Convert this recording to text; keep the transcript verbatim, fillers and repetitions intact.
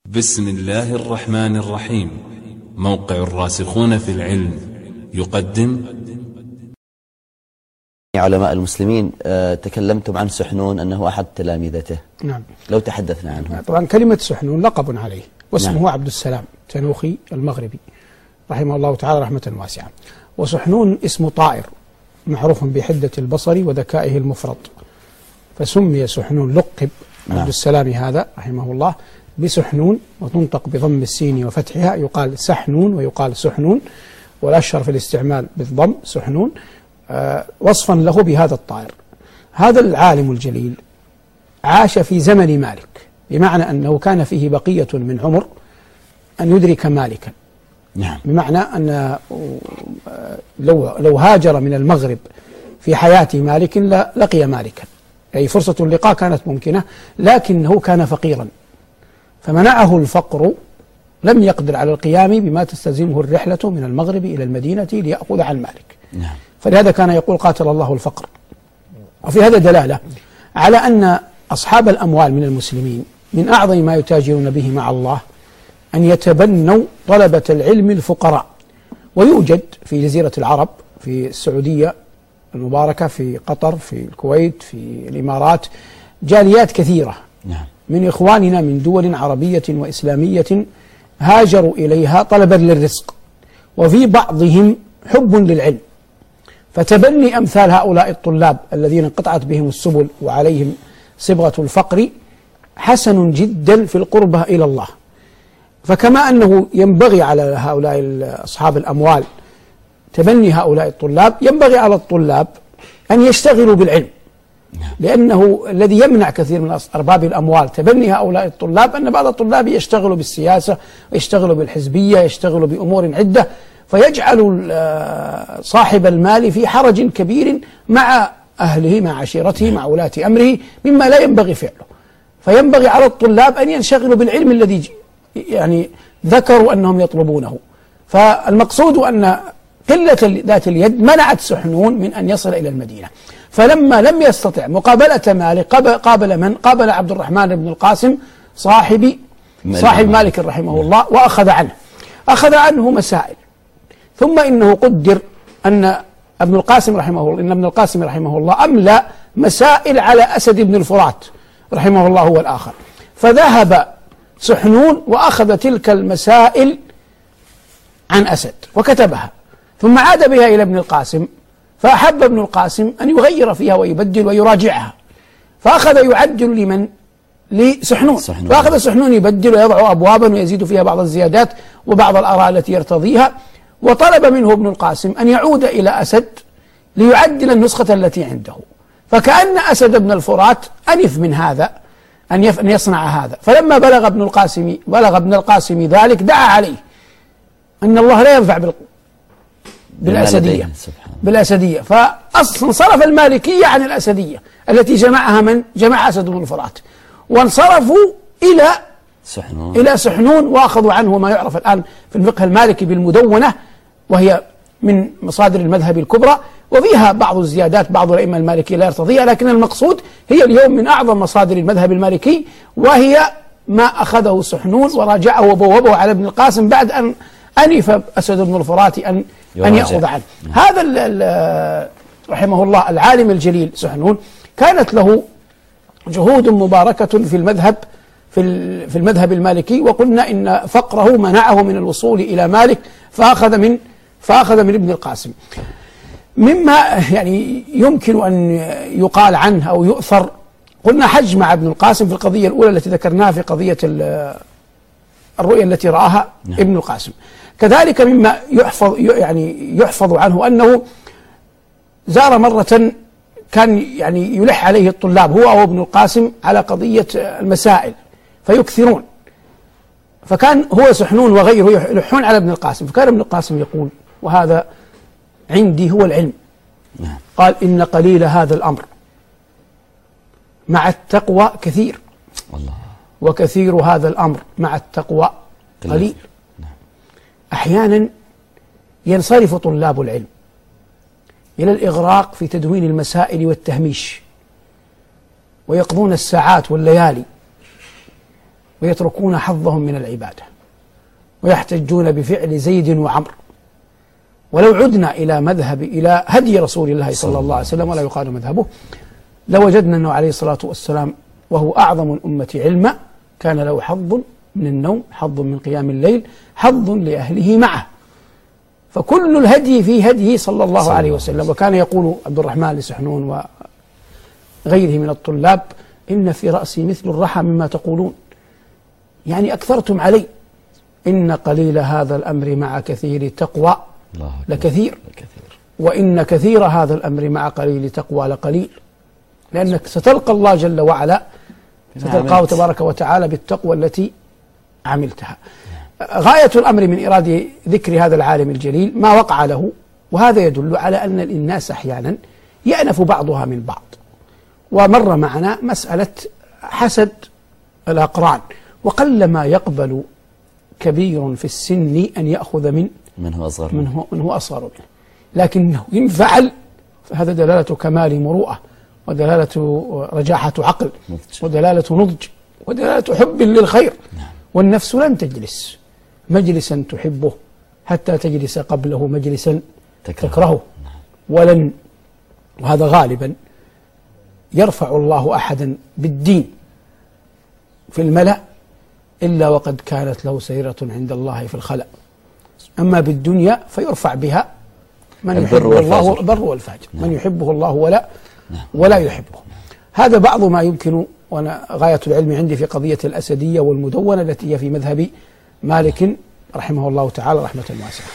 بسم الله الرحمن الرحيم. موقع الراسخون في العلم يقدم. علماء المسلمين تكلمتم عن سحنون أنه أحد تلامذته. نعم. لو تحدثنا عنه. طبعا كلمة سحنون لقب عليه، واسمه نعم. عبد السلام تنوخي المغربي رحمه الله تعالى رحمة واسعة. وسحنون اسم طائر معروف بحدة البصر وذكائه المفرط، فسمي سحنون، لقب نعم. عبد السلام هذا رحمه الله بسحنون، وتنطق بضم السين وفتحها، يقال سحنون ويقال سحنون، والأشهر في الاستعمال بالضم سحنون، آه وصفا له بهذا الطائر. هذا العالم الجليل عاش في زمن مالك، بمعنى أنه كان فيه بقية من عمر أن يدرك مالكا. نعم. بمعنى أن لو لو هاجر من المغرب في حياة مالك لقي مالكا، أي فرصة اللقاء كانت ممكنة، لكنه كان فقيرا فمنعه الفقر، لم يقدر على القيام بما تستلزمه الرحلة من المغرب إلى المدينة ليأخذ عن مالك. نعم. فلهذا كان يقول قاتل الله الفقر. وفي هذا دلالة على أن أصحاب الأموال من المسلمين من أعظم ما يتاجرون به مع الله أن يتبنوا طلبة العلم الفقراء. ويوجد في جزيرة العرب، في السعودية المباركة، في قطر، في الكويت، في الإمارات، جاليات كثيرة نعم. من إخواننا من دول عربية وإسلامية هاجروا إليها طلبا للرزق، وفي بعضهم حب للعلم، فتبني أمثال هؤلاء الطلاب الذين انقطعت بهم السبل وعليهم صبغة الفقر حسن جدا في القربة إلى الله. فكما أنه ينبغي على هؤلاء أصحاب الأموال تبني هؤلاء الطلاب، ينبغي على الطلاب أن يشتغلوا بالعلم، لأنه الذي يمنع كثير من أرباب الأموال تبني هؤلاء الطلاب أن بعض الطلاب يشتغلوا بالسياسة ويشتغلوا بالحزبية، يشتغلوا بأمور عدة، فيجعل صاحب المال في حرج كبير مع أهله، مع عشيرته، مع ولاة أمره، مما لا ينبغي فعله. فينبغي على الطلاب أن ينشغلوا بالعلم الذي يعني ذكروا أنهم يطلبونه. فالمقصود أن قلة ذات اليد منعت سحنون من أن يصل إلى المدينة، فلما لم يستطع مقابلة مالك قابل من؟ قابل عبد الرحمن بن القاسم صاحب صاحب مالك رحمه الله، وأخذ عنه أخذ عنه مسائل. ثم إنه قدر أن ابن القاسم رحمه الله إن ابن القاسم رحمه الله أملى مسائل على أسد بن الفرات رحمه الله هو الآخر، فذهب سحنون وأخذ تلك المسائل عن أسد وكتبها، ثم عاد بها إلى ابن القاسم، فأحب ابن القاسم أن يغير فيها ويبدل ويراجعها، فأخذ يعدل لمن؟ لسحنون. فأخذ سحنون يبدل ويضع أبوابا ويزيد فيها بعض الزيادات وبعض الآراء التي يرتضيها، وطلب منه ابن القاسم أن يعود إلى أسد ليعدل النسخة التي عنده. فكأن أسد بن الفرات أنف من هذا أن يصنع هذا، فلما بلغ ابن القاسم بلغ ابن القاسم ذلك دعا عليه أن الله لا ينفع بالأسدية بالأسدية فانصرف المالكية عن الأسدية التي جمعها من؟ جمع أسد بن الفرات، وانصرفوا إلى سحنون. إلى سحنون، وأخذوا عنه ما يعرف الآن في الفقه المالكي بالمدونة، وهي من مصادر المذهب الكبرى، وفيها بعض الزيادات بعض الأئمة المالكية لا يرتضيها، لكن المقصود هي اليوم من أعظم مصادر المذهب المالكي، وهي ما أخذه سحنون وراجعه وبوبه على ابن القاسم بعد أن أنف أسد بن الفرات أن أن يأخذ عنه. هذا ال ال رحمه الله العالم الجليل سحنون كانت له جهود مباركة في المذهب في في المذهب المالكي، وقلنا إن فقره منعه من الوصول إلى مالك، فأخذ من فأخذ من ابن القاسم. مما يعني يمكن أن يقال عنه أو يؤثر، قلنا حج مع ابن القاسم في القضية الأولى التي ذكرناها في قضية الرؤيا التي رآها نعم. ابن القاسم. كذلك مما يحفظ يعني يحفظ عنه أنه زار مرة كان يعني يلح عليه الطلاب هو أو ابن القاسم على قضية المسائل فيكثرون، فكان هو سحنون وغيره يلحون على ابن القاسم، فكان ابن القاسم يقول وهذا عندي هو العلم نعم. قال إن قليل هذا الأمر مع التقوى كثير، والله. وكثير هذا الأمر مع التقوى قليل. نعم. أحيانا ينصرف طلاب العلم إلى الإغراق في تدوين المسائل والتهميش، ويقضون الساعات والليالي ويتركون حظهم من العبادة ويحتجون بفعل زيد وعمر. ولو عدنا إلى مذهب إلى هدي رسول الله صلى الله عليه وسلم ولا يقال مذهبه لوجدنا أنه عليه الصلاة والسلام وهو أعظم الأمة علما كان له حظ من النوم، حظ من قيام الليل، حظ لأهله معه. فكل الهدي في هديه صلى الله عليه وسلم. وكان يقول عبد الرحمن لسحنون وغيره من الطلاب: إن في رأسي مثل الرحى مما تقولون، يعني أكثرتم علي. إن قليل هذا الأمر مع كثير تقوى لكثير، وإن كثير هذا الأمر مع قليل تقوى لقليل. لأنك ستلقى الله جل وعلا، ستلقاه تبارك وتعالى بالتقوى التي عملتها. غاية الأمر من إرادة ذكر هذا العالم الجليل ما وقع له، وهذا يدل على أن الناس أحيانا يأنف بعضها من بعض. ومر معنا مسألة حسد الأقران، وقلما يقبل كبير في السن أن يأخذ من من هو أصغر منه, من هو أصغر منه، لكنه إن فعل فهذا دلالة كمال مروءة، ودلالة رجاحة عقل، ودلالة نضج، ودلالة حب للخير. والنفس لن تجلس مجلسا تحبه حتى تجلس قبله مجلسا تكرهه. ولن، وهذا غالبا يرفع الله أحدا بالدين في الملأ إلا وقد كانت له سيرة عند الله في الخلأ. أما بالدنيا فيرفع بها من يحبه الله البر والفاجر، من يحبه الله ولا ولا يحبه. هذا بعض ما يمكن، وأنا غاية العلم عندي في قضية الأسدية والمدونة التي هي في مذهب مالك رحمه الله تعالى رحمة واسعة.